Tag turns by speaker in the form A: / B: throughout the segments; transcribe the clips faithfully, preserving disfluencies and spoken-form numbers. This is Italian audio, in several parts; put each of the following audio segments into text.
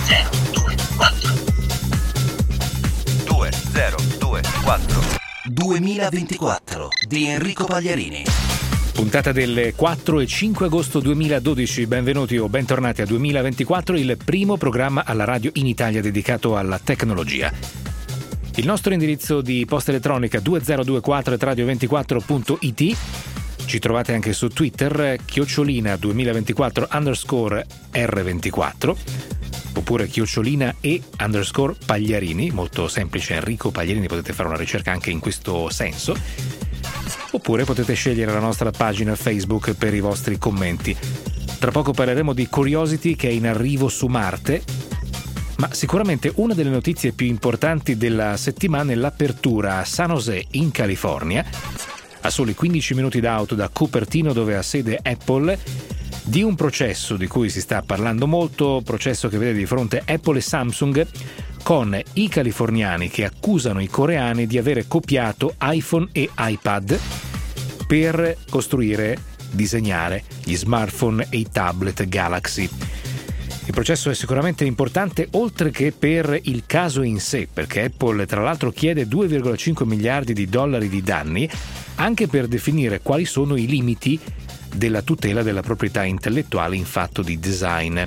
A: zero due quattro
B: due zero due quattro
A: duemilaventiquattro di Enrico Pagliarini.
C: Puntata del quattro e cinque agosto duemiladodici, benvenuti o bentornati a duemilaventiquattro, il primo programma alla radio in Italia dedicato alla tecnologia. Il nostro indirizzo di posta elettronica due zero due quattro at radio ventiquattro punto it. Ci trovate anche su Twitter, chiocciolina duemilaventiquattro underscore erre ventiquattro, oppure chiocciolina e underscore Pagliarini, molto semplice, Enrico Pagliarini, potete fare una ricerca anche in questo senso. Oppure potete scegliere la nostra pagina Facebook per i vostri commenti. Tra poco parleremo di Curiosity che è in arrivo su Marte, ma sicuramente una delle notizie più importanti della settimana è l'apertura a San José in California, a soli quindici minuti d'auto da Cupertino, dove ha sede Apple, di un processo di cui si sta parlando molto, processo che vede di fronte Apple e Samsung, con i californiani che accusano i coreani di avere copiato iPhone e iPad per costruire, disegnare gli smartphone e i tablet Galaxy. Il processo è sicuramente importante, oltre che per il caso in sé, perché Apple tra l'altro chiede due virgola cinque miliardi di dollari di danni, anche per definire quali sono i limiti della tutela della proprietà intellettuale in fatto di design.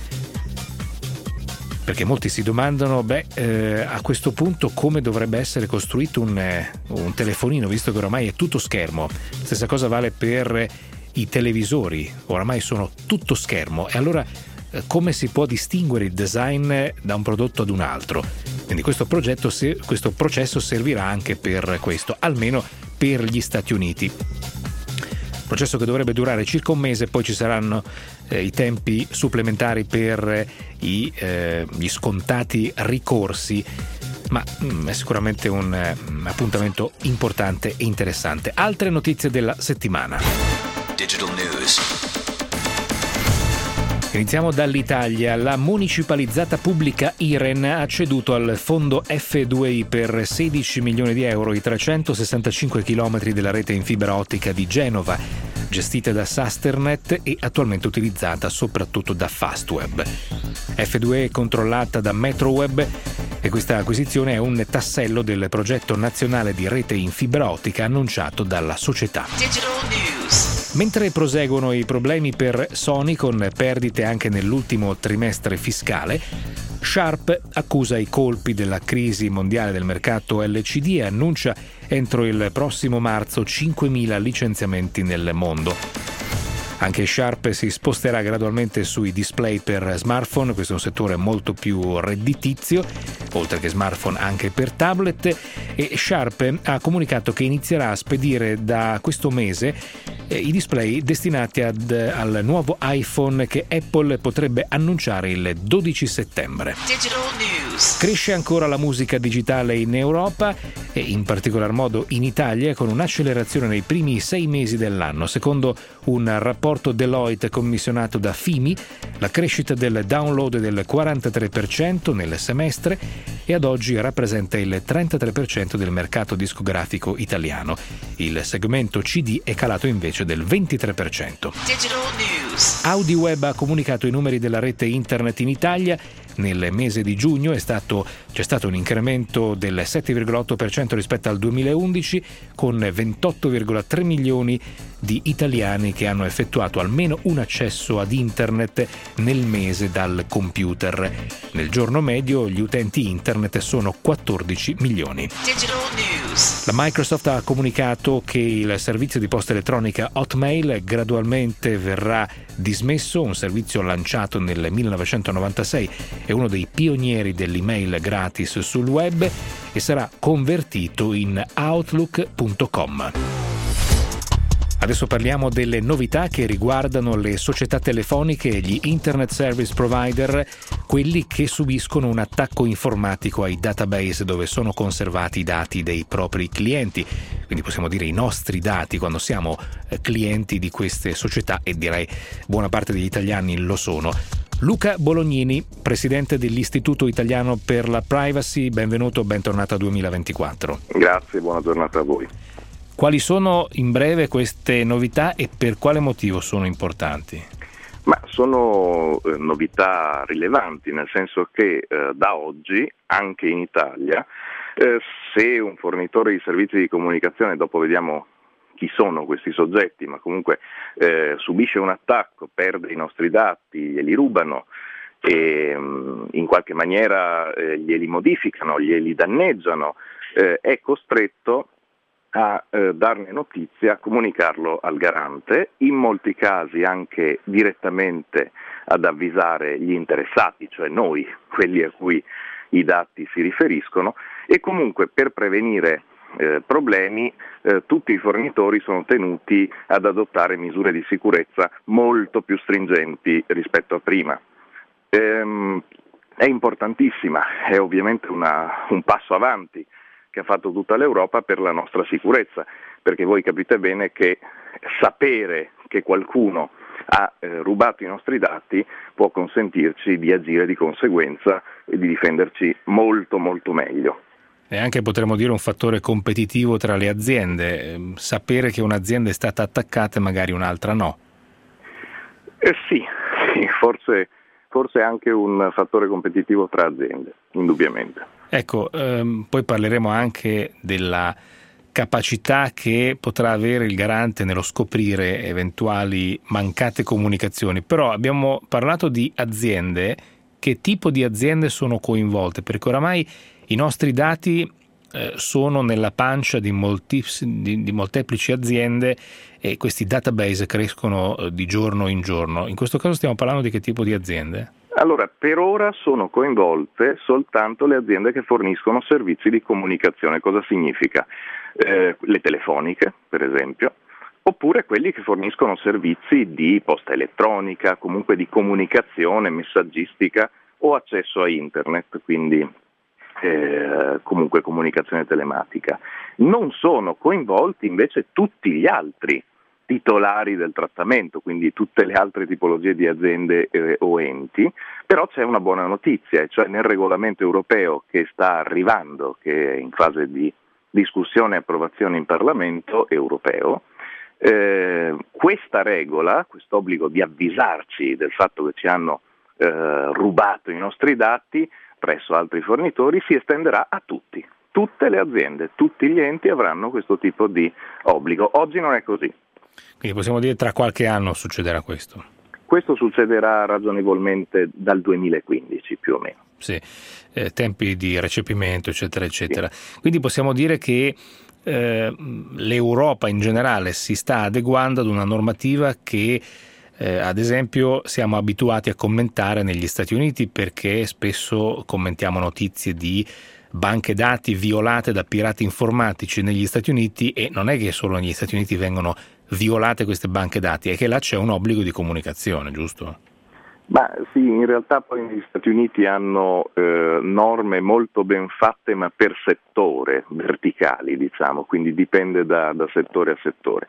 C: Perché molti si domandano, beh, eh, a questo punto come dovrebbe essere costruito un, eh, un telefonino, visto che oramai è tutto schermo. Stessa cosa vale per i televisori, oramai sono tutto schermo, e allora eh, come si può distinguere il design da un prodotto ad un altro? Quindi questo progetto, se, questo processo servirà anche per questo, almeno per gli Stati Uniti. Processo che dovrebbe durare circa un mese, poi ci saranno eh, i tempi supplementari per i, eh, gli scontati ricorsi, ma mm, è sicuramente un eh, appuntamento importante e interessante. Altre notizie della settimana.
A: Digital News.
C: Iniziamo dall'Italia. La municipalizzata pubblica Iren ha ceduto al fondo F due I per sedici milioni di euro i trecentosessantacinque chilometri della rete in fibra ottica di Genova, gestita da Sasternet e attualmente utilizzata soprattutto da Fastweb. F due I è controllata da Metroweb e questa acquisizione è un tassello del progetto nazionale di rete in fibra ottica annunciato dalla società.
A: Digital News.
C: Mentre proseguono i problemi per Sony con perdite anche nell'ultimo trimestre fiscale, Sharp accusa i colpi della crisi mondiale del mercato L C D e annuncia entro il prossimo marzo cinquemila licenziamenti nel mondo. Anche Sharp si sposterà gradualmente sui display per smartphone, questo è un settore molto più redditizio, oltre che smartphone anche per tablet, e Sharp ha comunicato che inizierà a spedire da questo mese eh, i display destinati ad, al nuovo iPhone che Apple potrebbe annunciare il dodici settembre.
A: Digital News.
C: Cresce ancora la musica digitale in Europa e in particolar modo in Italia, con un'accelerazione nei primi sei mesi dell'anno. Secondo un rapporto Deloitte commissionato da Fimi, la crescita del download è del quarantatré per cento nel semestre e ad oggi rappresenta il trentatré per cento del mercato discografico italiano. Il segmento C D è calato invece del ventitré per cento.
A: Digital News.
C: AudiWeb ha comunicato i numeri della rete internet in Italia. Nel mese di giugno è stato, c'è stato un incremento del sette virgola otto per cento rispetto al duemilaundici, con ventotto virgola tre milioni di italiani che hanno effettuato almeno un accesso ad internet nel mese dal computer. Nel giorno medio gli utenti internet sono quattordici milioni.
A: Digital News.
C: La Microsoft ha comunicato che il servizio di posta elettronica Hotmail gradualmente verrà dismesso, un servizio lanciato nel millenovecentonovantasei, è uno dei pionieri dell'email gratis sul web e sarà convertito in outlook punto com. Adesso parliamo delle novità che riguardano le società telefoniche e gli internet service provider, quelli che subiscono un attacco informatico ai database dove sono conservati i dati dei propri clienti, quindi possiamo dire i nostri dati quando siamo clienti di queste società, e direi buona parte degli italiani lo sono. Luca Bolognini, presidente dell'Istituto Italiano per la Privacy, benvenuto, bentornato a duemilaventiquattro.
D: Grazie, buona giornata a voi.
C: Quali sono in breve queste novità e per quale motivo sono importanti?
D: Ma sono eh, novità rilevanti, nel senso che eh, da oggi, anche in Italia, eh, se un fornitore di servizi di comunicazione, dopo vediamo chi sono questi soggetti, ma comunque eh, subisce un attacco, perde i nostri dati, glieli rubano e mh, in qualche maniera eh, glieli modificano, glieli danneggiano, eh, è costretto a eh, darne notizia, a comunicarlo al garante, in molti casi anche direttamente ad avvisare gli interessati, cioè noi, quelli a cui i dati si riferiscono, e comunque per prevenire eh, problemi eh, tutti i fornitori sono tenuti ad adottare misure di sicurezza molto più stringenti rispetto a prima. Ehm, è importantissima, è ovviamente una, un passo avanti che ha fatto tutta l'Europa per la nostra sicurezza, perché voi capite bene che sapere che qualcuno ha eh, rubato i nostri dati può consentirci di agire di conseguenza e di difenderci molto molto meglio.
C: E anche potremmo dire un fattore competitivo tra le aziende, sapere che un'azienda è stata attaccata e magari un'altra no.
D: Eh sì, sì forse, forse anche un fattore competitivo tra aziende, indubbiamente.
C: Ecco, ehm, poi parleremo anche della capacità che potrà avere il garante nello scoprire eventuali mancate comunicazioni, però abbiamo parlato di aziende. Che tipo di aziende sono coinvolte? Perché oramai i nostri dati eh, sono nella pancia di, molti, di, di molteplici aziende e questi database crescono eh, di giorno in giorno. In questo caso stiamo parlando di che tipo di aziende?
D: Allora, per ora sono coinvolte soltanto le aziende che forniscono servizi di comunicazione. Cosa significa? Eh, le telefoniche, per esempio, oppure quelli che forniscono servizi di posta elettronica, comunque di comunicazione, messaggistica o accesso a internet, quindi eh, comunque comunicazione telematica. Non sono coinvolti invece tutti gli altri titolari del trattamento, quindi tutte le altre tipologie di aziende eh, o enti, però c'è una buona notizia, cioè nel regolamento europeo che sta arrivando, che è in fase di discussione e approvazione in Parlamento europeo, eh, questa regola, questo obbligo di avvisarci del fatto che ci hanno eh, rubato i nostri dati presso altri fornitori si estenderà a tutti, tutte le aziende, tutti gli enti avranno questo tipo di obbligo. Oggi non è così.
C: Quindi possiamo dire tra qualche anno succederà questo?
D: Questo succederà ragionevolmente dal duemilaquindici più o meno.
C: Sì, eh, tempi di recepimento eccetera eccetera. Sì. Quindi possiamo dire che eh, l'Europa in generale si sta adeguando ad una normativa che eh, ad esempio siamo abituati a commentare negli Stati Uniti, perché spesso commentiamo notizie di banche dati violate da pirati informatici negli Stati Uniti, e non è che solo negli Stati Uniti vengono violate queste banche dati, è che là c'è un obbligo di comunicazione, giusto?
D: Ma sì, in realtà poi negli Stati Uniti hanno eh, norme molto ben fatte, ma per settore, verticali diciamo, quindi dipende da, da settore a settore.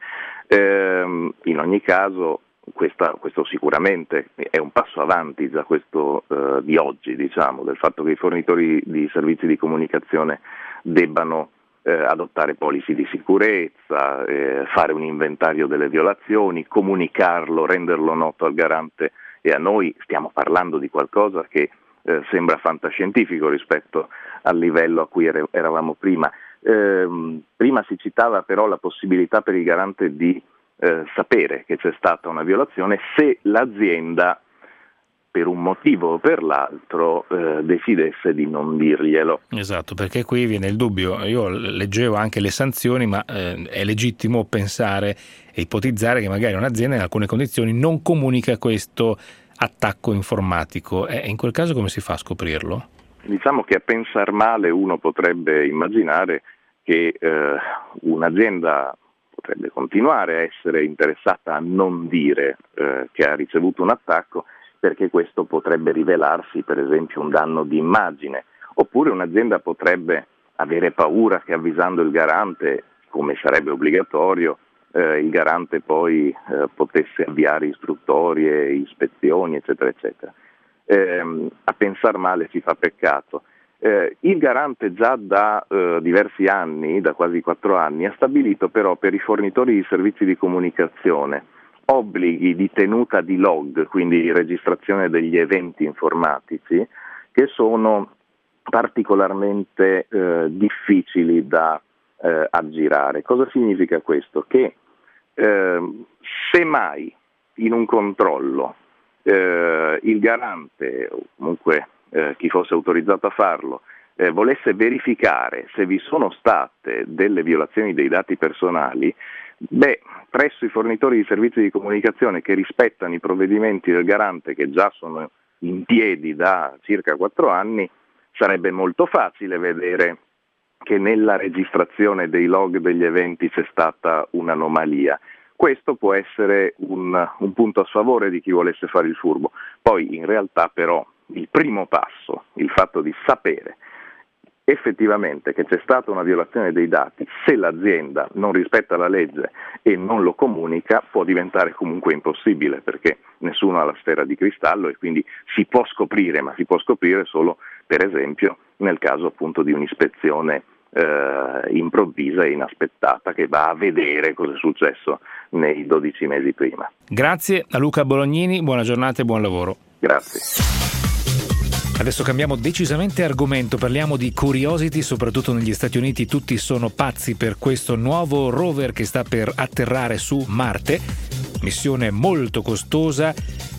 D: Eh, in ogni caso questa, questo sicuramente è un passo avanti già questo eh, di oggi, diciamo, del fatto che i fornitori di servizi di comunicazione debbano Eh, adottare policy di sicurezza, eh, fare un inventario delle violazioni, comunicarlo, renderlo noto al garante e a noi. Stiamo parlando di qualcosa che eh, sembra fantascientifico rispetto al livello a cui er- eravamo prima. Eh, prima si citava però la possibilità per il garante di eh, sapere che c'è stata una violazione se l'azienda per un motivo o per l'altro eh, decidesse di non dirglielo.
C: Esatto, perché qui viene il dubbio. Io leggevo anche le sanzioni, ma eh, è legittimo pensare e ipotizzare che magari un'azienda in alcune condizioni non comunica questo attacco informatico, e in quel caso come si fa a scoprirlo?
D: Diciamo che a pensar male uno potrebbe immaginare che eh, un'azienda potrebbe continuare a essere interessata a non dire eh, che ha ricevuto un attacco, perché questo potrebbe rivelarsi per esempio un danno di immagine, oppure un'azienda potrebbe avere paura che avvisando il garante, come sarebbe obbligatorio, eh, il garante poi eh, potesse avviare istruttorie, ispezioni eccetera eccetera. Eh, a pensar male si fa peccato. Eh, il garante già da eh, diversi anni, da quasi quattro anni, ha stabilito però per i fornitori di servizi di comunicazione obblighi di tenuta di log, quindi di registrazione degli eventi informatici, che sono particolarmente eh, difficili da eh, aggirare. Cosa significa questo? Che eh, se mai in un controllo eh, il garante o comunque eh, chi fosse autorizzato a farlo eh, volesse verificare se vi sono state delle violazioni dei dati personali, beh, presso i fornitori di servizi di comunicazione che rispettano i provvedimenti del garante, che già sono in piedi da circa quattro anni, sarebbe molto facile vedere che nella registrazione dei log degli eventi c'è stata un'anomalia. Questo può essere un, un punto a sfavore di chi volesse fare il furbo. Poi in realtà però il primo passo, il fatto di sapere effettivamente che c'è stata una violazione dei dati, se l'azienda non rispetta la legge e non lo comunica, può diventare comunque impossibile, perché nessuno ha la sfera di cristallo e quindi si può scoprire, ma si può scoprire solo, per esempio, nel caso appunto di un'ispezione eh, improvvisa e inaspettata che va a vedere cosa è successo nei dodici mesi prima.
C: Grazie a Luca Bolognini, buona giornata e buon lavoro.
D: Grazie.
C: Adesso cambiamo decisamente argomento, parliamo di Curiosity. Soprattutto negli Stati Uniti tutti sono pazzi per questo nuovo rover che sta per atterrare su Marte, missione molto costosa,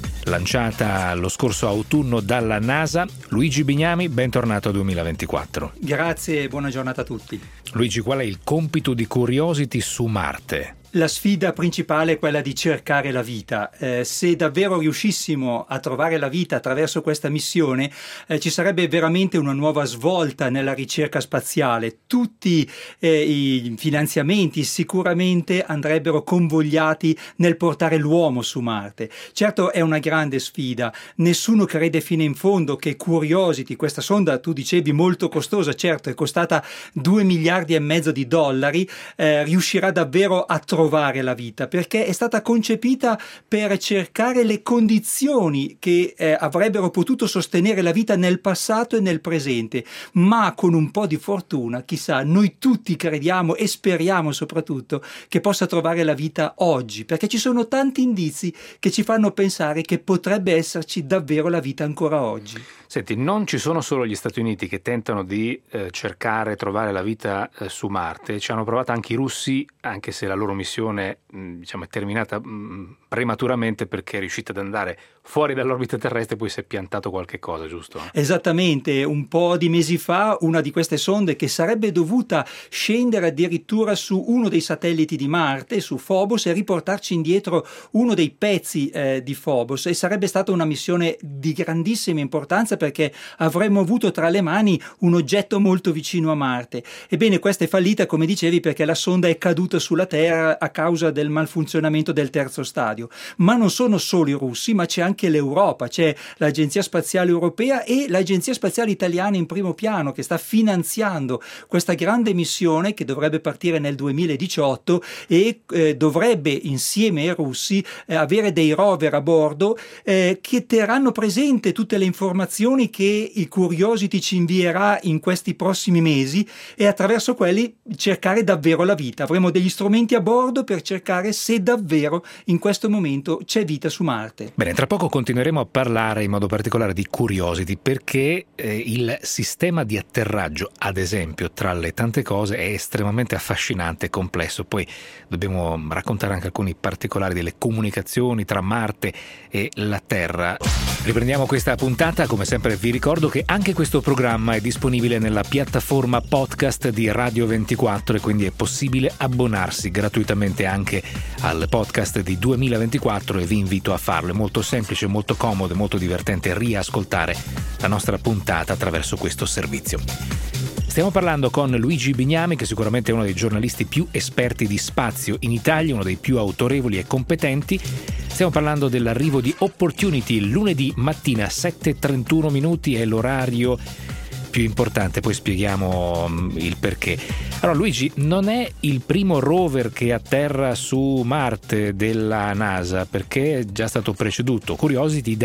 C: lanciata lo scorso autunno dalla NASA. Luigi Bignami, bentornato a duemilaventiquattro.
E: Grazie e buona giornata a tutti.
C: Luigi, qual è il compito di Curiosity su Marte?
E: La sfida principale è quella di cercare la vita. Eh, se davvero riuscissimo a trovare la vita attraverso questa missione, eh, ci sarebbe veramente una nuova svolta nella ricerca spaziale. Tutti eh, i finanziamenti sicuramente andrebbero convogliati nel portare l'uomo su Marte. Certo, è una grande sfida. Nessuno crede fino in fondo che Curiosity, questa sonda, tu dicevi molto costosa, certo, è costata due miliardi e mezzo di dollari, eh, riuscirà davvero a trovare trovare la vita, perché è stata concepita per cercare le condizioni che eh, avrebbero potuto sostenere la vita nel passato e nel presente, ma con un po' di fortuna, chissà, noi tutti crediamo e speriamo soprattutto che possa trovare la vita oggi, perché ci sono tanti indizi che ci fanno pensare che potrebbe esserci davvero la vita ancora oggi.
C: Senti, non ci sono solo gli Stati Uniti che tentano di eh, cercare, trovare la vita eh, su Marte, ci hanno provato anche i russi, anche se la loro missione mh, diciamo, è terminata mh, prematuramente, perché è riuscita ad andare fuori dall'orbita terrestre e poi si è piantato qualche cosa, giusto?
E: Esattamente, un po' di mesi fa una di queste sonde, che sarebbe dovuta scendere addirittura su uno dei satelliti di Marte, su Phobos, e riportarci indietro uno dei pezzi eh, di Phobos, e sarebbe stata una missione di grandissima importanza, perché avremmo avuto tra le mani un oggetto molto vicino a Marte. Ebbene, questa è fallita, come dicevi, perché la sonda è caduta sulla Terra a causa del malfunzionamento del terzo stadio. Ma non sono solo i russi, ma c'è anche l'Europa, c'è l'Agenzia Spaziale Europea e l'Agenzia Spaziale Italiana in primo piano, che sta finanziando questa grande missione che dovrebbe partire nel duemiladiciotto e eh, dovrebbe, insieme ai russi, eh, avere dei rover a bordo eh, che terranno presente tutte le informazioni che il Curiosity ci invierà in questi prossimi mesi, e attraverso quelli cercare davvero la vita. Avremo degli strumenti a bordo per cercare se davvero in questo momento c'è vita su Marte.
C: Bene, tra poco continueremo a parlare in modo particolare di Curiosity, perché eh, il sistema di atterraggio, ad esempio, tra le tante cose, è estremamente affascinante e complesso. Poi dobbiamo raccontare anche alcuni particolari delle comunicazioni tra Marte e la Terra. Riprendiamo questa puntata. Come sempre vi ricordo che anche questo programma è disponibile nella piattaforma podcast di Radio ventiquattro, e quindi è possibile abbonarsi gratuitamente anche al podcast di duemilaventiquattro, e vi invito a farlo. È molto semplice, molto comodo e molto divertente riascoltare la nostra puntata attraverso questo servizio. Stiamo parlando con Luigi Bignami, che sicuramente è uno dei giornalisti più esperti di spazio in Italia, uno dei più autorevoli e competenti. Stiamo parlando dell'arrivo di Opportunity lunedì mattina, sette e trentuno minuti, è l'orario più importante, poi spieghiamo il perché. Allora Luigi, non è il primo rover che atterra su Marte della NASA, perché è già stato preceduto Curiosity da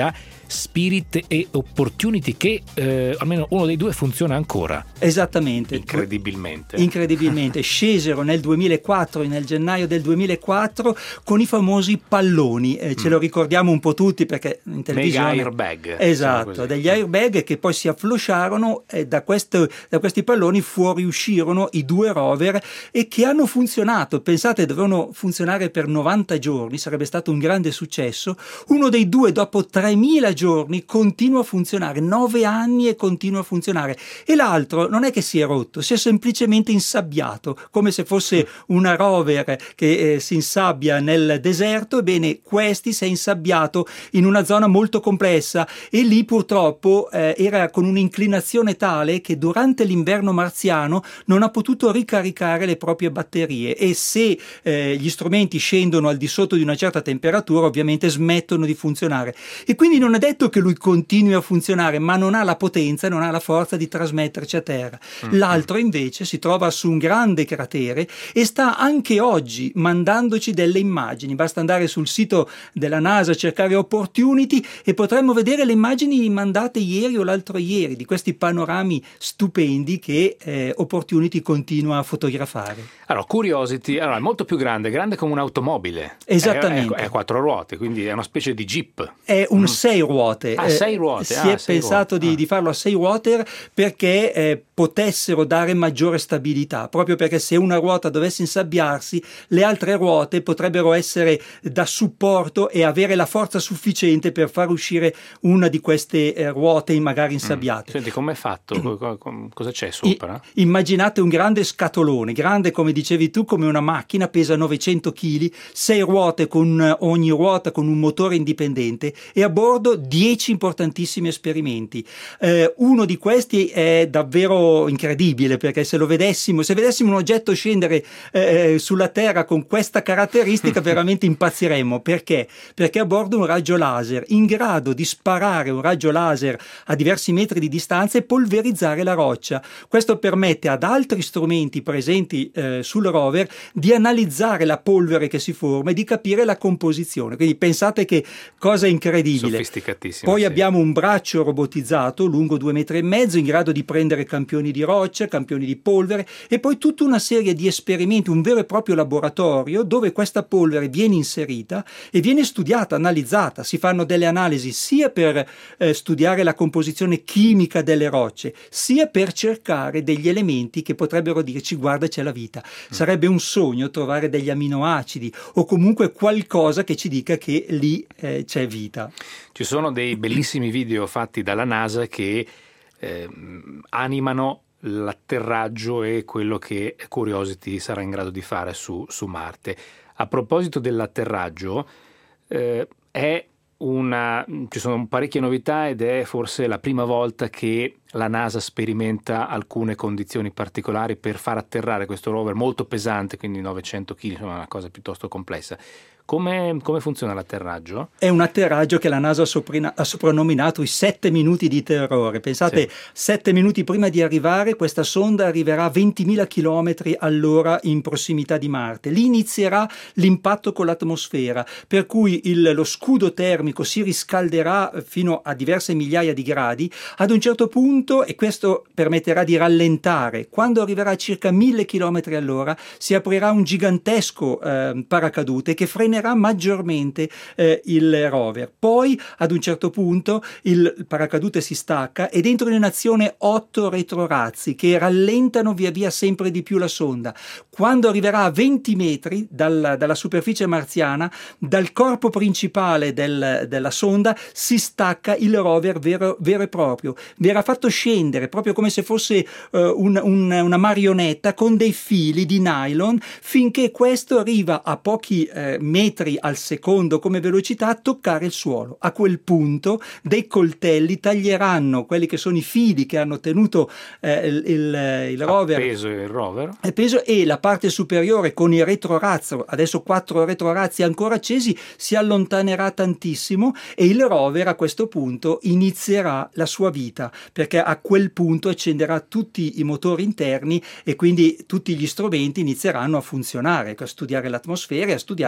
C: Spirit e Opportunity, che eh, almeno uno dei due funziona ancora.
E: Esattamente.
C: Incredibilmente.
E: Incredibilmente. Scesero nel duemilaquattro, nel gennaio del duemilaquattro, con i famosi palloni. Eh, ce mm. lo ricordiamo un po' tutti perché in televisione...
C: Mega airbag.
E: Esatto, degli airbag che poi si afflosciarono e da, questo, da questi palloni fuoriuscirono i due rover e che hanno funzionato. Pensate, dovevano funzionare per novanta giorni, sarebbe stato un grande successo. Uno dei due dopo tremila giorni continua a funzionare, nove anni e continua a funzionare, e l'altro non è che si è rotto, si è semplicemente insabbiato, come se fosse una rover che eh, si insabbia nel deserto. Ebbene, questi si è insabbiato in una zona molto complessa e lì purtroppo eh, era con un'inclinazione tale che durante l'inverno marziano non ha potuto ricaricare le proprie batterie, e se eh, gli strumenti scendono al di sotto di una certa temperatura ovviamente smettono di funzionare, e quindi non è detto che lui continui a funzionare, ma non ha la potenza, non ha la forza di trasmetterci a terra. Mm-hmm. L'altro invece si trova su un grande cratere e sta anche oggi mandandoci delle immagini. Basta andare sul sito della NASA, cercare Opportunity, e potremmo vedere le immagini mandate ieri o l'altro ieri di questi panorami stupendi che eh, Opportunity continua a fotografare.
C: Allora, Curiosity allora, è molto più grande, grande come un'automobile.
E: Esattamente.
C: È, è, è a quattro ruote, quindi è una specie di jeep.
E: È un mm. sei ruote.
C: Ah, sei ruote.
E: Si
C: ah,
E: è pensato
C: ruote.
E: Di,
C: ah.
E: di farlo a sei ruote perché eh, potessero dare maggiore stabilità, proprio perché se una ruota dovesse insabbiarsi, le altre ruote potrebbero essere da supporto e avere la forza sufficiente per far uscire una di queste eh, ruote magari insabbiate.
C: Mm. Senti, com'è fatto? Cosa c'è sopra?
E: I, immaginate un grande scatolone, grande come dicevi tu, come una macchina, pesa novecento chili, sei ruote con ogni ruota con un motore indipendente, e a bordo dieci importantissimi esperimenti. Eh, uno di questi è davvero incredibile, perché se lo vedessimo, se vedessimo un oggetto scendere eh, sulla Terra con questa caratteristica veramente impazziremmo. Perché? Perché a bordo un raggio laser in grado di sparare un raggio laser a diversi metri di distanza e polverizzare la roccia. Questo permette ad altri strumenti presenti eh, sul rover di analizzare la polvere che si forma e di capire la composizione. Quindi pensate che cosa incredibile.
C: Sofisticatissimo.
E: Poi
C: sì.
E: abbiamo un braccio robotizzato lungo due metri e mezzo in grado di prendere campioni di roccia, campioni di polvere, e poi tutta una serie di esperimenti, un vero e proprio laboratorio dove questa polvere viene inserita e viene studiata, analizzata. Si fanno delle analisi sia per eh, studiare la composizione chimica delle rocce, sia per cercare degli elementi che potrebbero dirci guarda, c'è la vita. Mm. Sarebbe un sogno trovare degli aminoacidi o comunque qualcosa che ci dica che lì eh, c'è vita.
C: Ci sono dei bellissimi video fatti dalla NASA che eh, animano l'atterraggio e quello che Curiosity sarà in grado di fare su, su Marte. A proposito dell'atterraggio, eh, è una, ci sono parecchie novità ed è forse la prima volta che la NASA sperimenta alcune condizioni particolari per far atterrare questo rover molto pesante, quindi novecento chili, insomma una cosa piuttosto complessa. Come, come funziona l'atterraggio?
E: È un atterraggio che la NASA ha, soprina, ha soprannominato i sette minuti di terrore. Pensate, sì. sette minuti prima di arrivare, questa sonda arriverà a ventimila chilometri all'ora in prossimità di Marte. Lì inizierà l'impatto con l'atmosfera, per cui il, lo scudo termico si riscalderà fino a diverse migliaia di gradi. Ad un certo punto, e questo permetterà di rallentare, quando arriverà a circa mille chilometri all'ora, si aprirà un gigantesco eh, paracadute che frenerà maggiormente eh, il rover. Poi ad un certo punto il paracadute si stacca e dentro in azione otto retrorazzi che rallentano via via sempre di più la sonda. Quando arriverà a venti metri dalla, dalla superficie marziana, dal corpo principale del, della sonda si stacca il rover vero, vero e proprio. Verrà fatto scendere proprio come se fosse uh, un, un, una marionetta con dei fili di nylon, finché questo arriva a pochi eh, metri al secondo come velocità a toccare il suolo. A quel punto dei coltelli taglieranno quelli che sono i fili che hanno tenuto eh, il, il, il rover
C: appeso il rover
E: appeso, e la parte superiore con il retrorazzo, adesso quattro retrorazzi ancora accesi, si allontanerà tantissimo e il rover a questo punto inizierà la sua vita, perché a quel punto accenderà tutti i motori interni e quindi tutti gli strumenti inizieranno a funzionare, a studiare l'atmosfera e a studiare, mm. come abbiamo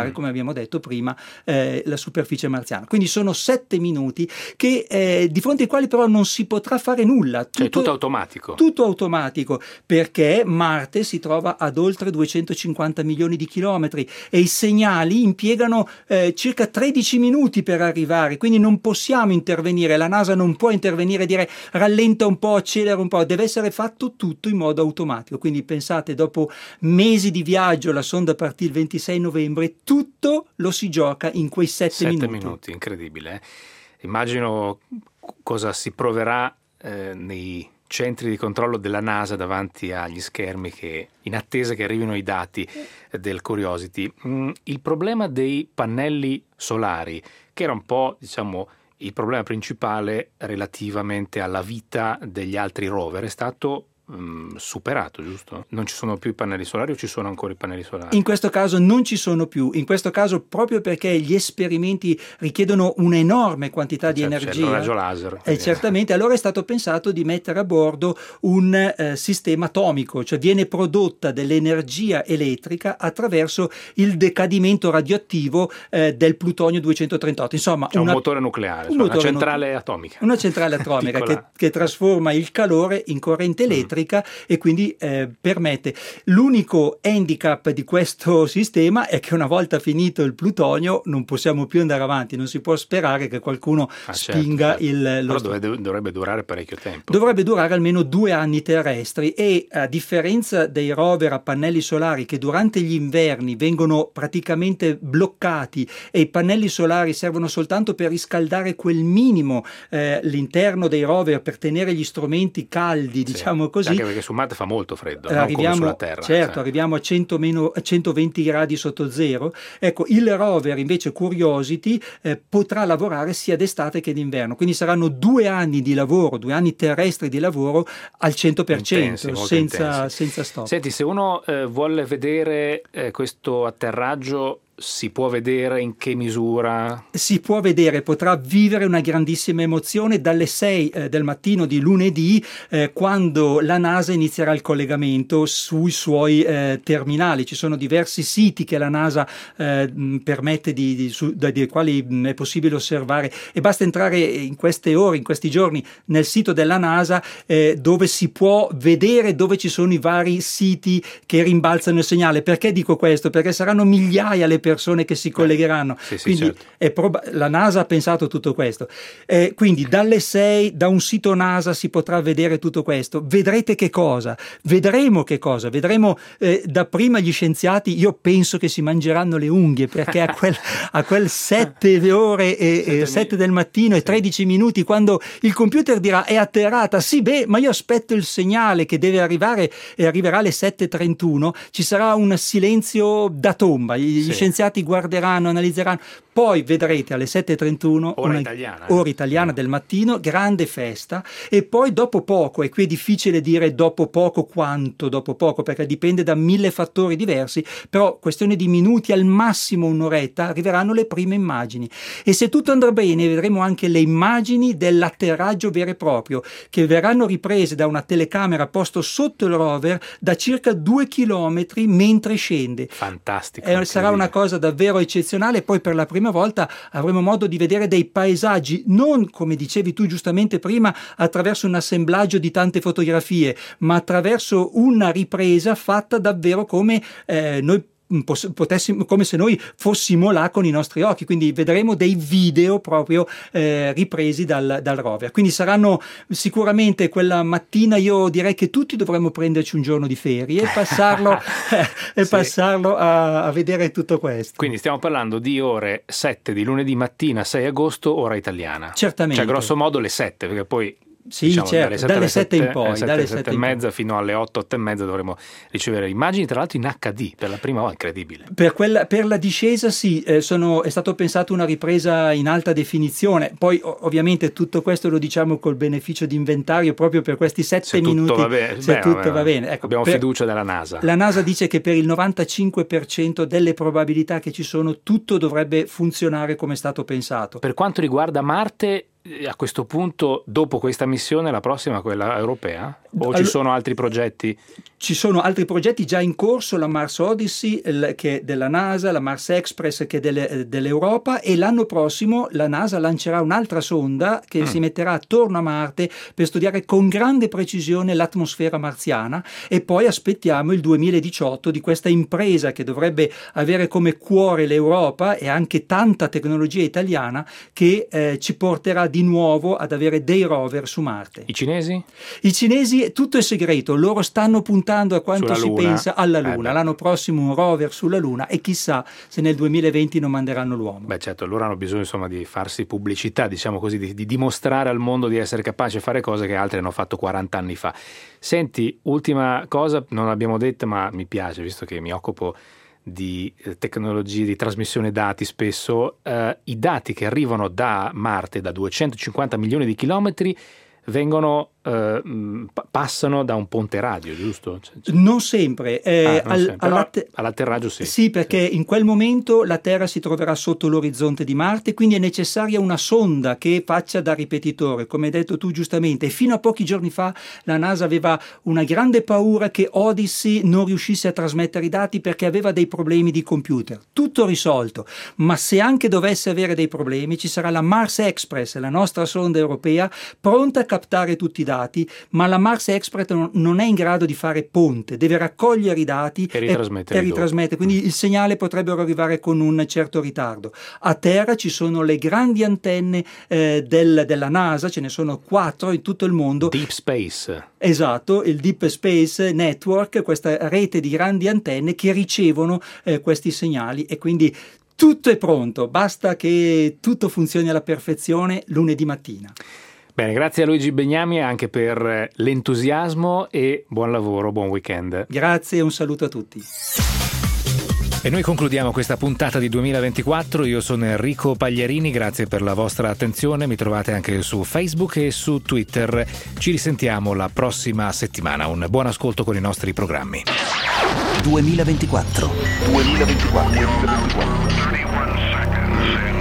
E: abbiamo detto prima, eh, la superficie marziana. Quindi sono sette minuti che, eh, di fronte ai quali però non si potrà fare nulla. Tutto,
C: cioè tutto automatico.
E: Tutto automatico, perché Marte si trova ad oltre duecentocinquanta milioni di chilometri e i segnali impiegano eh, circa tredici minuti per arrivare, quindi non possiamo intervenire, la NASA non può intervenire e dire rallenta un po', accelera un po', deve essere fatto tutto in modo automatico. Quindi pensate, dopo mesi di viaggio, la sonda partì il ventisei novembre, tutto lo si gioca in quei sette,
C: sette
E: minuti.
C: minuti, incredibile. Eh? Immagino cosa si proverà eh, nei centri di controllo della NASA davanti agli schermi che, in attesa che arrivino i dati del Curiosity. Mm, il problema dei pannelli solari, che era un po', diciamo, il problema principale relativamente alla vita degli altri rover, è stato mm, superato, giusto? Non ci sono più i pannelli solari o ci sono ancora i pannelli solari?
E: In questo caso non ci sono più, in questo caso proprio perché gli esperimenti richiedono un'enorme quantità di
C: C'è,
E: energia.
C: c'è il raggio laser.
E: E certamente, allora è stato pensato di mettere a bordo un eh, sistema atomico, cioè viene prodotta dell'energia elettrica attraverso il decadimento radioattivo eh, del plutonio duecentotrentotto. Insomma,
C: c'è
E: una,
C: un motore nucleare,
E: un
C: cioè
E: motore
C: una centrale
E: nucleare.
C: atomica.
E: Una centrale atomica che, che trasforma il calore in corrente elettrica. Mm. E quindi eh, permette. L'unico handicap di questo sistema è che una volta finito il plutonio non possiamo più andare avanti, non si può sperare che qualcuno
C: ah, certo,
E: spinga
C: certo.
E: il lo
C: Però dov- dovrebbe durare parecchio tempo.
E: Dovrebbe durare almeno due anni terrestri e, a differenza dei rover a pannelli solari che durante gli inverni vengono praticamente bloccati e i pannelli solari servono soltanto per riscaldare quel minimo eh, l'interno dei rover, per tenere gli strumenti caldi, sì, diciamo così.
C: Anche perché su Marte fa molto freddo,
E: arriviamo,
C: non come sulla Terra.
E: Certo,
C: sì.
E: arriviamo a cento meno, centoventi gradi sotto zero. Ecco, il rover invece Curiosity eh, potrà lavorare sia d'estate che d'inverno, quindi saranno due anni di lavoro, due anni terrestri di lavoro al cento per cento,
C: intensi,
E: senza, senza stop.
C: Senti, se uno eh, vuole vedere eh, questo atterraggio, si può vedere in che misura? Si
E: può vedere, potrà vivere una grandissima emozione dalle sei eh, del mattino di lunedì, eh, quando la NASA inizierà il collegamento sui suoi eh, terminali. Ci sono diversi siti che la NASA eh, permette di, di, su, dai quali mh, è possibile osservare, e basta entrare in queste ore, in questi giorni, nel sito della NASA eh, dove si può vedere dove ci sono i vari siti che rimbalzano il segnale. Perché dico questo? Perché saranno migliaia le persone che si collegheranno.
C: Eh, sì, sì,
E: quindi
C: certo.
E: è proba- la NASA ha pensato tutto questo. Eh, quindi dalle sei, da un sito NASA si potrà vedere tutto questo. Vedrete che cosa? Vedremo che cosa? Vedremo eh, dapprima gli scienziati, io penso che si mangeranno le unghie, perché a quel, a quel sette ore e, e sette del mattino e tredici minuti, quando il computer dirà è atterrata, sì beh, ma io aspetto il segnale che deve arrivare e arriverà alle sette e trentuno, ci sarà un silenzio da tomba, gli sì. scienziati guarderanno, analizzeranno, poi vedrete alle sette e trentuno
C: ora
E: una
C: italiana, eh?
E: ora italiana del mattino, grande festa, e poi dopo poco, e qui è difficile dire dopo poco quanto dopo poco, perché dipende da mille fattori diversi, però questione di minuti, al massimo un'oretta, arriveranno le prime immagini, e se tutto andrà bene vedremo anche le immagini dell'atterraggio vero e proprio, che verranno riprese da una telecamera posto sotto il rover da circa due chilometri mentre scende.
C: Fantastico.
E: Eh, sarà una cosa davvero eccezionale. Poi per la prima volta avremo modo di vedere dei paesaggi, non come dicevi tu giustamente prima attraverso un assemblaggio di tante fotografie, ma attraverso una ripresa fatta davvero come eh, noi potessimo, come se noi fossimo là con i nostri occhi, quindi vedremo dei video proprio eh, ripresi dal, dal rover. Quindi saranno sicuramente quella mattina, io direi che tutti dovremmo prenderci un giorno di ferie e passarlo, eh, e
C: sì.
E: passarlo a, a vedere tutto questo.
C: Quindi stiamo parlando di ore sette di lunedì mattina, sei agosto, ora italiana.
E: Certamente.
C: Cioè grosso modo le sette, perché poi
E: sì,
C: diciamo,
E: certo, dalle sette in poi, dalle
C: sette e mezza fino alle otto, otto e mezza dovremo ricevere immagini, tra l'altro in acca di per la prima volta, incredibile.
E: Per, quella, per la discesa sì, eh, sono, è stato pensato una ripresa in alta definizione, poi o, ovviamente tutto questo lo diciamo col beneficio di inventario, proprio per questi sette
C: se
E: minuti,
C: tutto va bene,
E: se
C: beh,
E: tutto
C: vabbè,
E: va bene. Ecco,
C: abbiamo
E: per,
C: fiducia della NASA.
E: La NASA dice che per il novantacinque per cento delle probabilità che ci sono tutto dovrebbe funzionare come è stato pensato.
C: Per quanto riguarda Marte, a questo punto, dopo questa missione, la prossima, quella europea? O
E: All-
C: ci sono altri progetti?
E: Ci sono altri progetti già in corso, la Mars Odyssey il, che è della NASA, la Mars Express che è delle, dell'Europa, e l'anno prossimo la NASA lancerà un'altra sonda che mm. si metterà attorno a Marte per studiare con grande precisione l'atmosfera marziana, e poi aspettiamo il duemiladiciotto di questa impresa che dovrebbe avere come cuore l'Europa e anche tanta tecnologia italiana che eh, ci porterà di nuovo ad avere dei rover su Marte.
C: I cinesi?
E: I cinesi tutto è segreto, loro stanno puntando a quanto
C: sulla
E: si
C: Luna.
E: pensa alla Luna.
C: Eh
E: L'anno prossimo un rover sulla Luna, e chissà se nel duemilaventi non manderanno l'uomo.
C: Beh, certo, loro hanno bisogno, insomma, di farsi pubblicità, diciamo così, di, di dimostrare al mondo di essere capaci di fare cose che altri hanno fatto quaranta anni fa. Senti, ultima cosa, non l'abbiamo detta, ma mi piace, visto che mi occupo di tecnologie di trasmissione dati spesso, eh, i dati che arrivano da Marte, da duecentocinquanta milioni di chilometri, vengono eh, passano da un ponte radio, giusto?
E: Non sempre, eh,
C: ah, non
E: al,
C: sempre.
E: all'atte-
C: all'atterraggio sì.
E: Sì, perché sì. in quel momento la Terra si troverà sotto l'orizzonte di Marte, quindi è necessaria una sonda che faccia da ripetitore, come hai detto tu giustamente. E fino a pochi giorni fa la NASA aveva una grande paura che Odyssey non riuscisse a trasmettere i dati perché aveva dei problemi di computer. Tutto risolto, ma se anche dovesse avere dei problemi, ci sarà la Mars Express, la nostra sonda europea, pronta a captare tutti i dati, ma la Mars Express non è in grado di fare ponte, deve raccogliere i dati
C: e ritrasmettere,
E: e, e ritrasmettere. Quindi il segnale potrebbero arrivare con un certo ritardo. A terra ci sono le grandi antenne eh, del, della NASA, ce ne sono quattro in tutto il mondo.
C: Deep Space.
E: Esatto, il Deep Space Network, questa rete di grandi antenne che ricevono eh, questi segnali, e quindi tutto è pronto, basta che tutto funzioni alla perfezione lunedì mattina.
C: Bene, grazie a Luigi Begnami anche per l'entusiasmo, e buon lavoro, buon weekend.
E: Grazie e un saluto a tutti.
C: E noi concludiamo questa puntata di duemilaventiquattro. Io sono Enrico Pagliarini, grazie per la vostra attenzione. Mi trovate anche su Facebook e su Twitter. Ci risentiamo la prossima settimana. Un buon ascolto con i nostri programmi.
B: duemilaventiquattro duemilaventiquattro